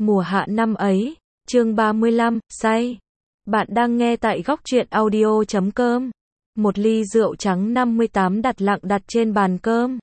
Mùa hạ năm ấy, chương 35, say. Bạn đang nghe tại góc truyện audio.com. Một ly rượu trắng 58 đặt trên bàn cơm.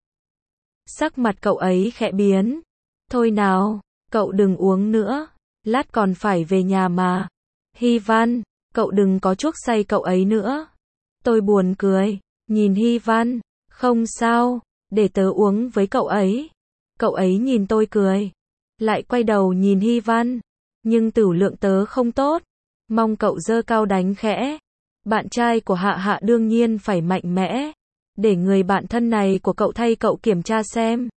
Sắc mặt cậu ấy khẽ biến. Thôi nào, cậu đừng uống nữa, lát còn phải về nhà mà. Hy Văn, cậu đừng có chuốc say cậu ấy nữa. Tôi buồn cười, nhìn Hy Văn, không sao, để tớ uống với cậu ấy. Cậu ấy nhìn tôi cười, lại quay đầu nhìn Hy Văn, nhưng tửu lượng tớ không tốt, mong cậu giơ cao đánh khẽ. Bạn trai của Hạ Hạ đương nhiên phải mạnh mẽ, để người bạn thân này của cậu thay cậu kiểm tra xem.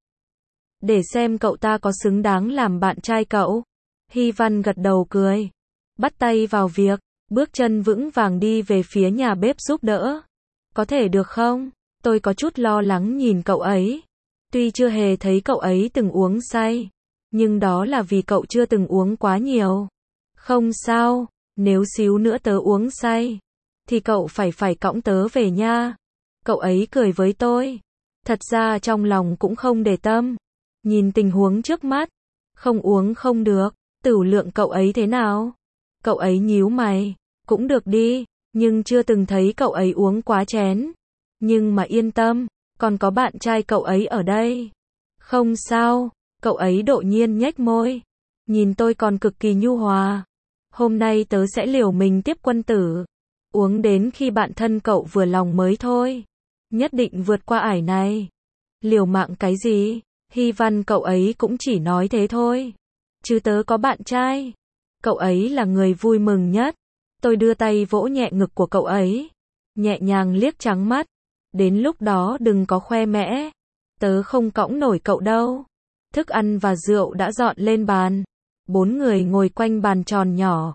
Để xem cậu ta có xứng đáng làm bạn trai cậu. Hy Văn gật đầu cười, bắt tay vào việc, bước chân vững vàng đi về phía nhà bếp giúp đỡ. Có thể được không? Tôi có chút lo lắng nhìn cậu ấy. Tuy chưa hề thấy cậu ấy từng uống say, nhưng đó là vì cậu chưa từng uống quá nhiều. Không sao, nếu xíu nữa tớ uống say, thì cậu phải cõng tớ về nha. Cậu ấy cười với tôi. Thật ra trong lòng cũng không để tâm. Nhìn tình huống trước mắt, không uống không được, tửu lượng cậu ấy thế nào? Cậu ấy nhíu mày, cũng được đi, nhưng chưa từng thấy cậu ấy uống quá chén. Nhưng mà yên tâm, còn có bạn trai cậu ấy ở đây. Không sao, cậu ấy đột nhiên nhếch môi, nhìn tôi còn cực kỳ nhu hòa. Hôm nay tớ sẽ liều mình tiếp quân tử, uống đến khi bạn thân cậu vừa lòng mới thôi. Nhất định vượt qua ải này. Liều mạng cái gì? Hy Văn cậu ấy cũng chỉ nói thế thôi. Chứ tớ có bạn trai. Cậu ấy là người vui mừng nhất. Tôi đưa tay vỗ nhẹ ngực của cậu ấy, nhẹ nhàng liếc trắng mắt. Đến lúc đó đừng có khoe mẽ. Tớ không cõng nổi cậu đâu. Thức ăn và rượu đã dọn lên bàn. 4 người ngồi quanh bàn tròn nhỏ.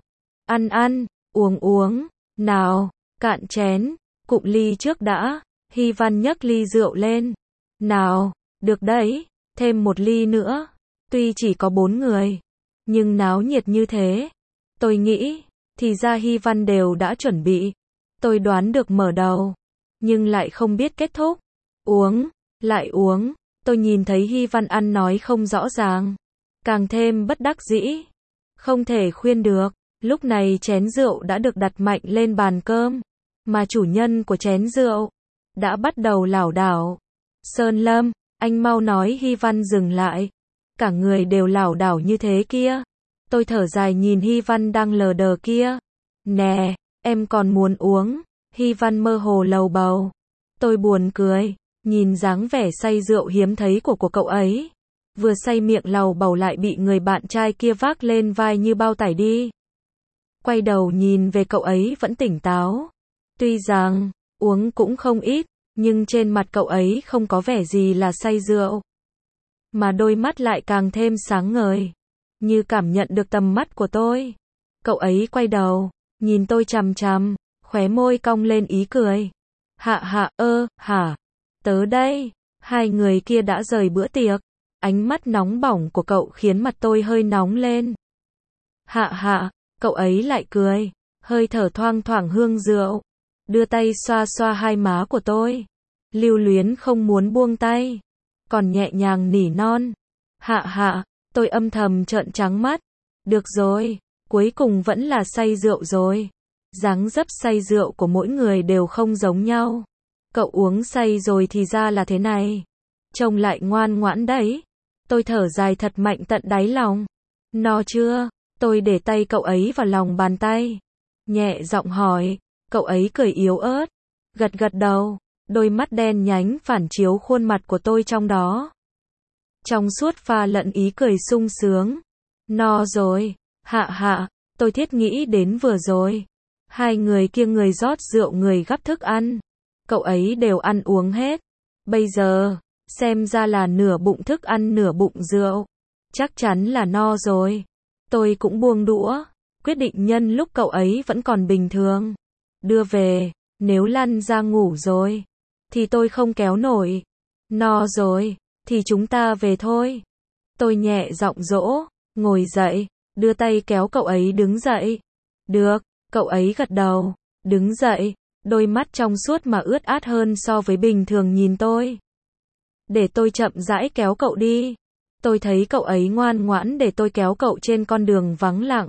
Ăn, uống. Nào, cạn chén, cụm ly trước đã. Hy Văn nhấc ly rượu lên. Nào, được đấy, thêm một ly nữa. Tuy chỉ có 4 người, nhưng náo nhiệt như thế. Tôi nghĩ, thì ra Hy Văn đều đã chuẩn bị. Tôi đoán được mở đầu, nhưng lại không biết kết thúc. Uống, lại uống. Tôi nhìn thấy Hy Văn ăn nói không rõ ràng, càng thêm bất đắc dĩ. Không thể khuyên được. Lúc này chén rượu đã được đặt mạnh lên bàn cơm, mà chủ nhân của chén rượu đã bắt đầu lảo đảo. Sơn Lâm, anh mau nói Hy Văn dừng lại. Cả người đều lảo đảo như thế kia. Tôi thở dài nhìn Hy Văn đang lờ đờ kia. Nè, em còn muốn uống. Hy Văn mơ hồ lầu bầu. Tôi buồn cười, nhìn dáng vẻ say rượu hiếm thấy của cậu ấy. Vừa say miệng lầu bầu lại bị người bạn trai kia vác lên vai như bao tải đi. Quay đầu nhìn về cậu ấy vẫn tỉnh táo. Tuy rằng, uống cũng không ít, nhưng trên mặt cậu ấy không có vẻ gì là say rượu. Mà đôi mắt lại càng thêm sáng ngời, như cảm nhận được tầm mắt của tôi. Cậu ấy quay đầu, nhìn tôi chằm chằm, khóe môi cong lên ý cười. Hạ, hả? Tớ đây. Hai người kia đã rời bữa tiệc. Ánh mắt nóng bỏng của cậu khiến mặt tôi hơi nóng lên. Hạ, cậu ấy lại cười, hơi thở thoang thoảng hương rượu, đưa tay xoa xoa hai má của tôi. Lưu luyến không muốn buông tay, còn nhẹ nhàng nỉ non. Hạ, tôi âm thầm trợn trắng mắt. Được rồi, cuối cùng vẫn là say rượu rồi. Dáng dấp say rượu của mỗi người đều không giống nhau. Cậu uống say rồi thì ra là thế này. Trông lại ngoan ngoãn đấy. Tôi thở dài thật mạnh tận đáy lòng. No chưa? Tôi để tay cậu ấy vào lòng bàn tay, nhẹ giọng hỏi. Cậu ấy cười yếu ớt, gật đầu. Đôi mắt đen nhánh phản chiếu khuôn mặt của tôi trong đó. Trong suốt pha lẫn ý cười sung sướng. No rồi. Hạ, tôi thiết nghĩ đến vừa rồi. Hai người kia người rót rượu người gắp thức ăn. Cậu ấy đều ăn uống hết. Bây giờ, xem ra là nửa bụng thức ăn nửa bụng rượu. Chắc chắn là no rồi. Tôi cũng buông đũa, quyết định nhân lúc cậu ấy vẫn còn bình thường, đưa về. Nếu lăn ra ngủ rồi, thì tôi không kéo nổi. No rồi, thì chúng ta về thôi. Tôi nhẹ giọng dỗ, ngồi dậy, đưa tay kéo cậu ấy đứng dậy. Được, cậu ấy gật đầu, đứng dậy, đôi mắt trong suốt mà ướt át hơn so với bình thường nhìn tôi. Để tôi chậm rãi kéo cậu đi. Tôi thấy cậu ấy ngoan ngoãn để tôi kéo cậu trên con đường vắng lặng.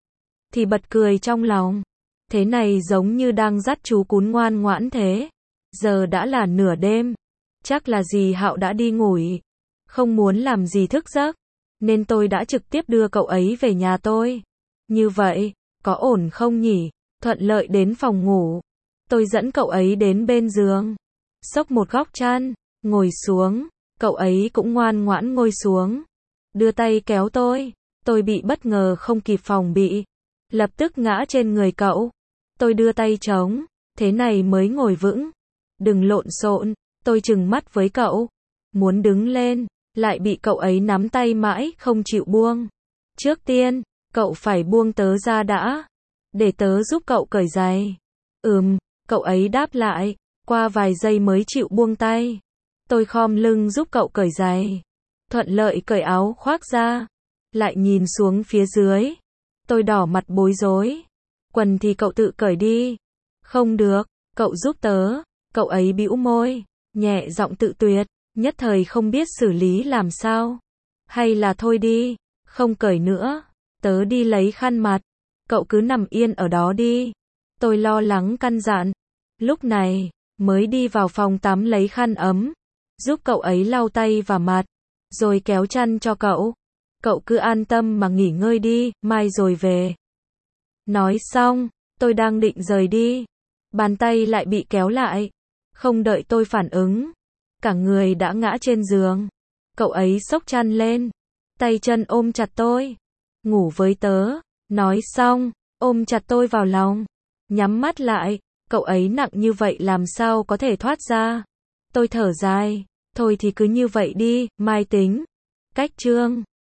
Thì bật cười trong lòng. Thế này giống như đang dắt chú cún ngoan ngoãn thế. Giờ đã là nửa đêm. Chắc là dì Hạo đã đi ngủ. Không muốn làm dì thức giấc. Nên tôi đã trực tiếp đưa cậu ấy về nhà tôi. Như vậy, có ổn không nhỉ? Thuận lợi đến phòng ngủ. Tôi dẫn cậu ấy đến bên giường. Xốc một góc chăn, ngồi xuống. Cậu ấy cũng ngoan ngoãn ngồi xuống. Đưa tay kéo tôi. Tôi bị bất ngờ không kịp phòng bị. Lập tức ngã trên người cậu. Tôi đưa tay chống. Thế này mới ngồi vững. Đừng lộn xộn. Tôi trừng mắt với cậu. Muốn đứng lên. Lại bị cậu ấy nắm tay mãi không chịu buông. Trước tiên, cậu phải buông tớ ra đã. Để tớ giúp cậu cởi giày. Cậu ấy đáp lại. Qua vài giây mới chịu buông tay. Tôi khom lưng giúp cậu cởi giày. Thuận lợi cởi áo khoác ra. Lại nhìn xuống phía dưới. Tôi đỏ mặt bối rối. Quần thì cậu tự cởi đi. Không được, cậu giúp tớ. Cậu ấy bĩu môi, nhẹ giọng tự tuyệt. Nhất thời không biết xử lý làm sao. Hay là thôi đi, không cởi nữa. Tớ đi lấy khăn mặt. Cậu cứ nằm yên ở đó đi. Tôi lo lắng căn dặn. Lúc này, mới đi vào phòng tắm lấy khăn ấm. Giúp cậu ấy lau tay và mặt. Rồi kéo chăn cho cậu. Cậu cứ an tâm mà nghỉ ngơi đi, mai rồi về. Nói xong, tôi đang định rời đi. Bàn tay lại bị kéo lại. Không đợi tôi phản ứng. Cả người đã ngã trên giường. Cậu ấy xốc chăn lên. Tay chân ôm chặt tôi. Ngủ với tớ. Nói xong, ôm chặt tôi vào lòng. Nhắm mắt lại. Cậu ấy nặng như vậy làm sao có thể thoát ra. Tôi thở dài. Thôi thì cứ như vậy đi, mai tính. Cách chương